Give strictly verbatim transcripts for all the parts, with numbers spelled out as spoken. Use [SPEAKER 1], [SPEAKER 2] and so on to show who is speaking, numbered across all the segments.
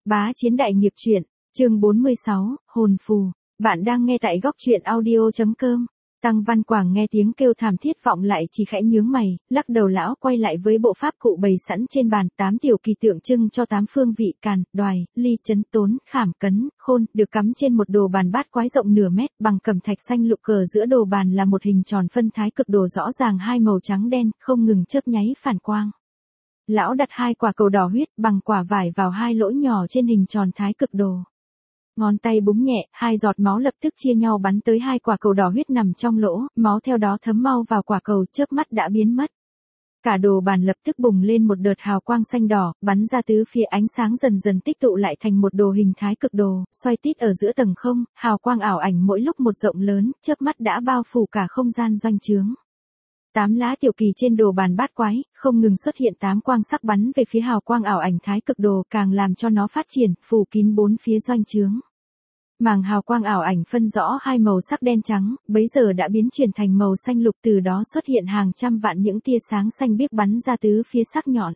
[SPEAKER 1] Bá Chiến Đại Nghiệp Truyện, chương bốn mươi sáu, Hồn Phù. Bạn đang nghe tại góc truyện audio chấm com. Tăng Văn Quảng nghe tiếng kêu thảm thiết vọng lại chỉ khẽ nhướng mày, lắc đầu lão quay lại với bộ pháp cụ bày sẵn trên bàn, tám tiểu kỳ tượng trưng cho tám phương vị càn, đoài, ly, chấn, tốn, khảm, cấn, khôn, được cắm trên một đồ bàn bát quái rộng nửa mét, bằng cẩm thạch xanh lục, cờ giữa đồ bàn là một hình tròn phân thái cực đồ rõ ràng hai màu trắng đen, không ngừng chớp nháy phản quang. Lão đặt hai quả cầu đỏ huyết bằng quả vải vào hai lỗ nhỏ trên hình tròn thái cực đồ. Ngón tay búng nhẹ, hai giọt máu lập tức chia nhau bắn tới hai quả cầu đỏ huyết nằm trong lỗ, máu theo đó thấm mau vào quả cầu, chớp mắt đã biến mất. Cả đồ bàn lập tức bùng lên một đợt hào quang xanh đỏ, bắn ra tứ phía, ánh sáng dần dần tích tụ lại thành một đồ hình thái cực đồ, xoay tít ở giữa tầng không, hào quang ảo ảnh mỗi lúc một rộng lớn, chớp mắt đã bao phủ cả không gian doanh trướng. Tám lá tiểu kỳ trên đồ bàn bát quái, không ngừng xuất hiện tám quang sắc bắn về phía hào quang ảo ảnh thái cực đồ, càng làm cho nó phát triển, phủ kín bốn phía doanh trướng. Màng hào quang ảo ảnh phân rõ hai màu sắc đen trắng, bấy giờ đã biến chuyển thành màu xanh lục, từ đó xuất hiện hàng trăm vạn những tia sáng xanh biếc bắn ra tứ phía sắc nhọn.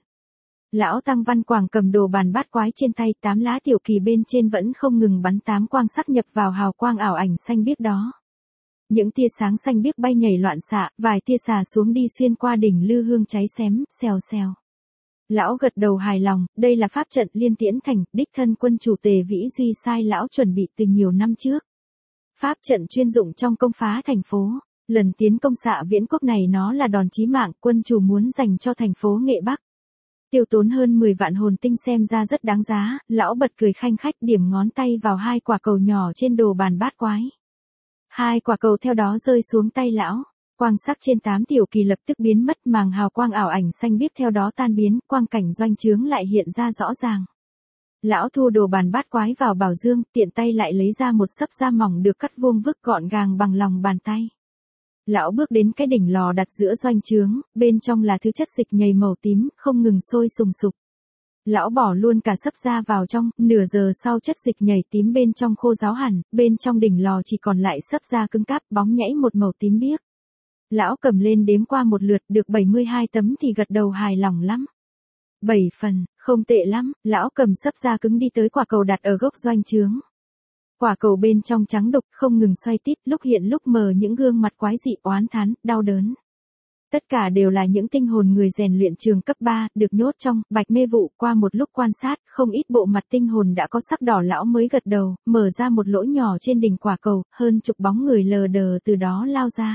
[SPEAKER 1] Lão Tăng Văn Quảng cầm đồ bàn bát quái trên tay, tám lá tiểu kỳ bên trên vẫn không ngừng bắn tám quang sắc nhập vào hào quang ảo ảnh xanh biếc đó. Những tia sáng xanh biếc bay nhảy loạn xạ, vài tia xà xuống đi xuyên qua đỉnh lư hương cháy xém, xèo xèo. Lão gật đầu hài lòng, đây là pháp trận Liên Tiễn Thành, đích thân quân chủ Tề Vĩ Duy sai lão chuẩn bị từ nhiều năm trước. Pháp trận chuyên dụng trong công phá thành phố, lần tiến công xạ viễn quốc này nó là đòn chí mạng quân chủ muốn dành cho thành phố Nghệ Bắc. Tiêu tốn hơn mười vạn hồn tinh xem ra rất đáng giá, lão bật cười khanh khách điểm ngón tay vào hai quả cầu nhỏ trên đồ bàn bát quái. Hai quả cầu theo đó rơi xuống tay lão, quang sắc trên tám tiểu kỳ lập tức biến mất, màng hào quang ảo ảnh xanh biếc theo đó tan biến, quang cảnh doanh trướng lại hiện ra rõ ràng. Lão thu đồ bàn bát quái vào bảo dương, tiện tay lại lấy ra một xấp da mỏng được cắt vuông vức gọn gàng bằng lòng bàn tay. Lão bước đến cái đỉnh lò đặt giữa doanh trướng, bên trong là thứ chất dịch nhầy màu tím, không ngừng sôi sùng sục. Lão bỏ luôn cả xấp da vào trong, nửa giờ sau chất dịch nhảy tím bên trong khô ráo hẳn, bên trong đỉnh lò chỉ còn lại xấp da cứng cáp bóng nhảy một màu tím biếc. Lão cầm lên đếm qua một lượt được bảy mươi hai tấm thì gật đầu hài lòng lắm. bảy phần, không tệ lắm, lão cầm xấp da cứng đi tới quả cầu đặt ở gốc doanh trướng. Quả cầu bên trong trắng đục không ngừng xoay tít, lúc hiện lúc mờ những gương mặt quái dị oán thán, đau đớn. Tất cả đều là những tinh hồn người rèn luyện trường cấp ba, được nhốt trong bạch mê vụ. Qua một lúc quan sát, không ít bộ mặt tinh hồn đã có sắc đỏ, lão mới gật đầu, mở ra một lỗ nhỏ trên đỉnh quả cầu, hơn chục bóng người lờ đờ từ đó lao ra.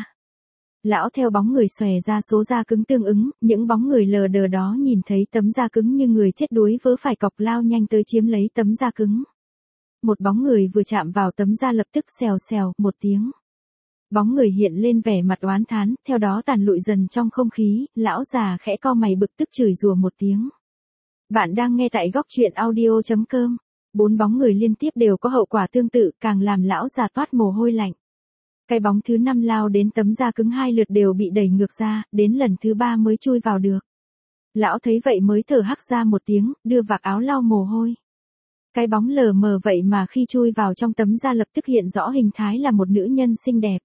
[SPEAKER 1] Lão theo bóng người xòe ra số da cứng tương ứng, những bóng người lờ đờ đó nhìn thấy tấm da cứng như người chết đuối vớ phải cọc lao nhanh tới chiếm lấy tấm da cứng. Một bóng người vừa chạm vào tấm da lập tức xèo xèo một tiếng. Bóng người hiện lên vẻ mặt oán thán, theo đó tàn lụi dần trong không khí, lão già khẽ cau mày bực tức chửi rủa một tiếng. Bạn đang nghe tại góc truyện audio chấm com. Bốn bóng người liên tiếp đều có hậu quả tương tự, càng làm lão già toát mồ hôi lạnh. Cái bóng thứ năm lao đến tấm da cứng hai lượt đều bị đẩy ngược ra, đến lần thứ ba mới chui vào được. Lão thấy vậy mới thở hắc ra một tiếng, đưa vạt áo lau mồ hôi. Cái bóng lờ mờ vậy mà khi chui vào trong tấm da lập tức hiện rõ hình thái là một nữ nhân xinh đẹp.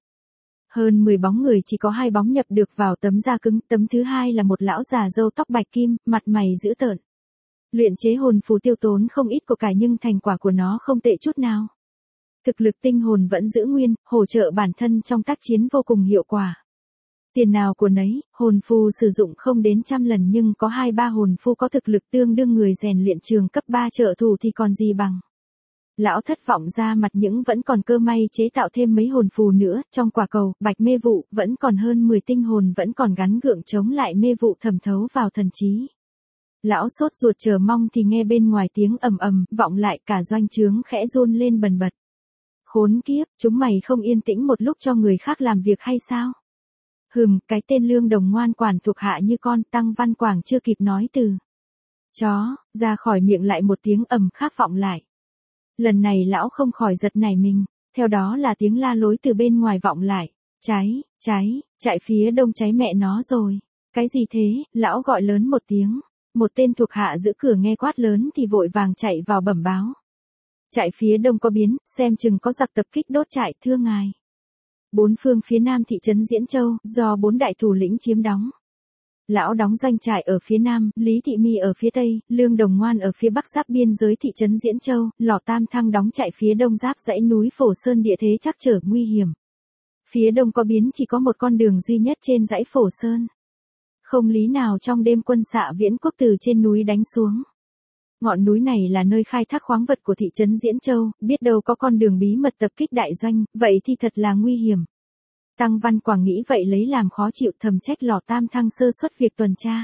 [SPEAKER 1] Hơn mười bóng người chỉ có hai bóng nhập được vào tấm da cứng, tấm thứ hai là một lão già râu tóc bạch kim, mặt mày dữ tợn. Luyện chế hồn phù tiêu tốn không ít của cải nhưng thành quả của nó không tệ chút nào. Thực lực tinh hồn vẫn giữ nguyên, hỗ trợ bản thân trong tác chiến vô cùng hiệu quả. Tiền nào của nấy, hồn phù sử dụng không đến trăm lần nhưng có hai ba hồn phù có thực lực tương đương người rèn luyện trường cấp ba trợ thủ thì còn gì bằng. Lão thất vọng ra mặt, những vẫn còn cơ may chế tạo thêm mấy hồn phù nữa, trong quả cầu, bạch mê vụ, vẫn còn hơn mười tinh hồn vẫn còn gắn gượng chống lại mê vụ thẩm thấu vào thần trí. Lão sốt ruột chờ mong thì nghe bên ngoài tiếng ầm ầm, vọng lại, cả doanh trướng khẽ run lên bần bật. Khốn kiếp, chúng mày không yên tĩnh một lúc cho người khác làm việc hay sao? Hừm, cái tên lương đồng ngoan quản thuộc hạ như con. Tăng Văn Quảng chưa kịp nói từ chó, ra khỏi miệng lại một tiếng ầm khác vọng lại. Lần này lão không khỏi giật nảy mình, theo đó là tiếng la lối từ bên ngoài vọng lại. Cháy, cháy, chạy phía đông cháy mẹ nó rồi. Cái gì thế, lão gọi lớn một tiếng. Một tên thuộc hạ giữ cửa nghe quát lớn thì vội vàng chạy vào bẩm báo. Chạy phía đông có biến, xem chừng có giặc tập kích đốt trại, thưa ngài. Bốn phương phía nam thị trấn Diễn Châu, do bốn đại thủ lĩnh chiếm đóng. Lão đóng doanh trại ở phía nam, Lý Thị Mi ở phía tây, Lương Đồng Ngoan ở phía bắc giáp biên giới thị trấn Diễn Châu, Lò Tam Thăng đóng trại phía đông giáp dãy núi Phổ Sơn, địa thế trắc trở nguy hiểm. Phía đông có biến chỉ có một con đường duy nhất trên dãy Phổ Sơn. Không lý nào trong đêm quân xạ Viễn Quốc từ trên núi đánh xuống. Ngọn núi này là nơi khai thác khoáng vật của thị trấn Diễn Châu, biết đâu có con đường bí mật tập kích đại doanh, vậy thì thật là nguy hiểm. Tăng Văn Quảng nghĩ vậy lấy làm khó chịu, thầm trách Lò Tam Thăng sơ suất việc tuần tra.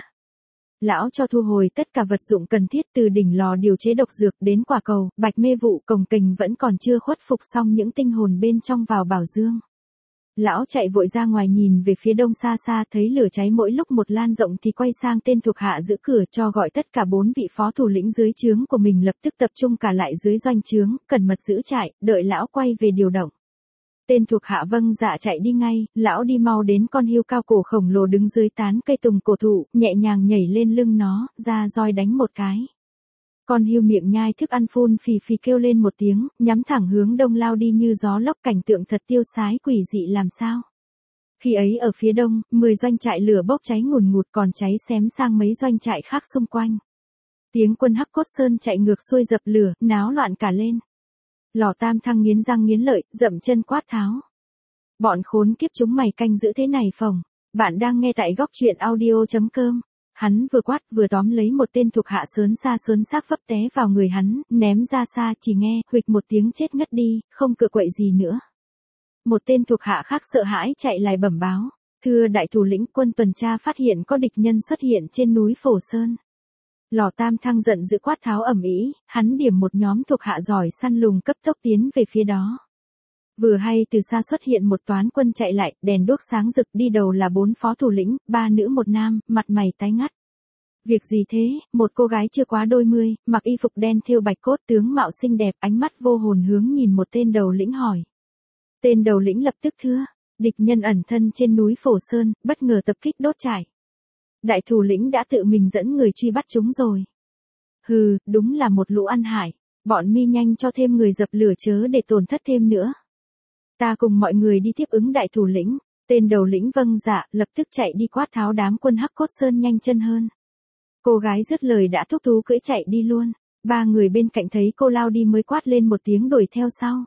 [SPEAKER 1] Lão cho thu hồi tất cả vật dụng cần thiết, từ đỉnh lò điều chế độc dược đến quả cầu, bạch mê vụ, cồng kềnh vẫn còn chưa khuất phục xong những tinh hồn bên trong vào bảo dương. Lão chạy vội ra ngoài nhìn về phía đông xa xa, thấy lửa cháy mỗi lúc một lan rộng thì quay sang tên thuộc hạ giữ cửa, cho gọi tất cả bốn vị phó thủ lĩnh dưới trướng của mình lập tức tập trung cả lại dưới doanh trướng, cẩn mật giữ trại, đợi lão quay về điều động. Tên thuộc hạ vâng dạ chạy đi ngay, lão đi mau đến con hươu cao cổ khổng lồ đứng dưới tán cây tùng cổ thụ, nhẹ nhàng nhảy lên lưng nó, ra roi đánh một cái. Con hươu miệng nhai thức ăn phun phì phì kêu lên một tiếng, nhắm thẳng hướng đông lao đi như gió lốc, cảnh tượng thật tiêu sái quỷ dị làm sao. Khi ấy ở phía đông, mười doanh trại lửa bốc cháy ngùn ngụt, còn cháy xém sang mấy doanh trại khác xung quanh. Tiếng quân Hắc Cốt Sơn chạy ngược xuôi dập lửa, náo loạn cả lên. Lò Tam Thăng nghiến răng nghiến lợi, dậm chân quát tháo. Bọn khốn kiếp chúng mày canh giữ thế này phồng. Bạn đang nghe tại góc truyện audio chấm com. Hắn vừa quát vừa tóm lấy một tên thuộc hạ sớn xa sớn xác vấp té vào người hắn, ném ra xa, chỉ nghe huỵch một tiếng chết ngất đi, không cựa quậy gì nữa. Một tên thuộc hạ khác sợ hãi chạy lại bẩm báo. Thưa đại thủ lĩnh, quân tuần tra phát hiện có địch nhân xuất hiện trên núi Phổ Sơn. Lò Tam Thăng giận dữ quát tháo ầm ĩ, hắn điểm một nhóm thuộc hạ giỏi săn lùng cấp tốc tiến về phía đó. Vừa hay từ xa xuất hiện một toán quân chạy lại, đèn đuốc sáng rực, đi đầu là bốn phó thủ lĩnh, ba nữ một nam, mặt mày tái ngắt. Việc gì thế? Một cô gái chưa quá đôi mươi, mặc y phục đen thêu bạch cốt, tướng mạo xinh đẹp, ánh mắt vô hồn hướng nhìn một tên đầu lĩnh hỏi. Tên đầu lĩnh lập tức thưa, địch nhân ẩn thân trên núi Phổ Sơn, bất ngờ tập kích đốt trại. Đại thủ lĩnh đã tự mình dẫn người truy bắt chúng rồi. Hừ, đúng là một lũ ăn hại, bọn mi nhanh cho thêm người dập lửa chớ để tổn thất thêm nữa. Ta cùng mọi người đi tiếp ứng đại thủ lĩnh. Tên đầu lĩnh vâng dạ, lập tức chạy đi quát tháo đám quân Hắc Cốt Sơn nhanh chân hơn. Cô gái dứt lời đã thúc thú cưỡi chạy đi luôn. Ba người bên cạnh thấy cô lao đi mới quát lên một tiếng đuổi theo sau.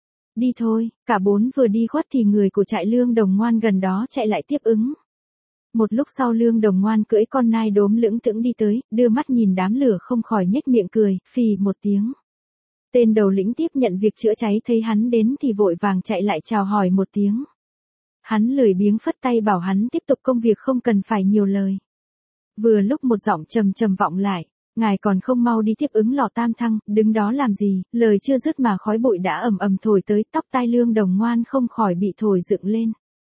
[SPEAKER 1] Đi thôi, cả bốn vừa đi khuất thì người của trại Lương Đồng Ngoan gần đó chạy lại tiếp ứng. Một lúc sau Lương Đồng Ngoan cưỡi con nai đốm lững thững đi tới, đưa mắt nhìn đám lửa không khỏi nhếch miệng cười, phì một tiếng. Tên đầu lĩnh tiếp nhận việc chữa cháy thấy hắn đến thì vội vàng chạy lại chào hỏi một tiếng. Hắn lười biếng phất tay bảo hắn tiếp tục công việc không cần phải nhiều lời. Vừa lúc một giọng trầm trầm vọng lại, ngài còn không mau đi tiếp ứng Lò Tam Thăng, đứng đó làm gì, lời chưa dứt mà khói bụi đã ầm ầm thổi tới, tóc tai Lương Đồng Ngoan không khỏi bị thổi dựng lên.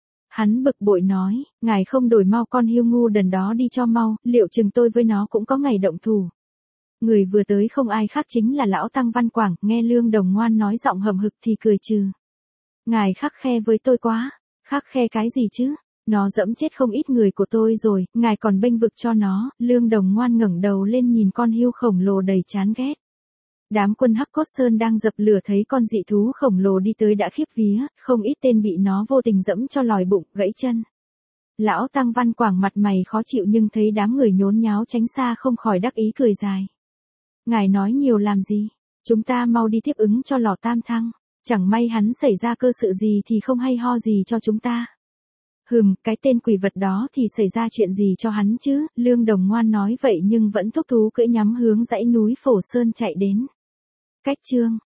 [SPEAKER 1] Hắn bực bội nói, ngài không đổi mau con hươu ngu đần đó đi cho mau, liệu chừng tôi với nó cũng có ngày động thủ. Người vừa tới không ai khác chính là lão Tăng Văn Quảng, nghe Lương Đồng Ngoan nói giọng hầm hực thì cười trừ. Ngài khắc khe với tôi quá, khắc khe cái gì chứ, nó dẫm chết không ít người của tôi rồi, ngài còn bênh vực cho nó. Lương Đồng Ngoan ngẩng đầu lên nhìn con hươu khổng lồ đầy chán ghét. Đám quân Hắc Cốt Sơn đang dập lửa thấy con dị thú khổng lồ đi tới đã khiếp vía, không ít tên bị nó vô tình dẫm cho lòi bụng, gãy chân. Lão Tăng Văn Quảng mặt mày khó chịu nhưng thấy đám người nhốn nháo tránh xa không khỏi đắc ý cười dài. Ngài nói nhiều làm gì, chúng ta mau đi tiếp ứng cho Lò Tam Thăng, chẳng may hắn xảy ra cơ sự gì thì không hay ho gì cho chúng ta. Hừm, cái tên quỷ vật đó thì xảy ra chuyện gì cho hắn chứ, Lương Đồng Ngoan nói vậy nhưng vẫn thúc thú cưỡi nhắm hướng dãy núi Phổ Sơn chạy đến. Cách chương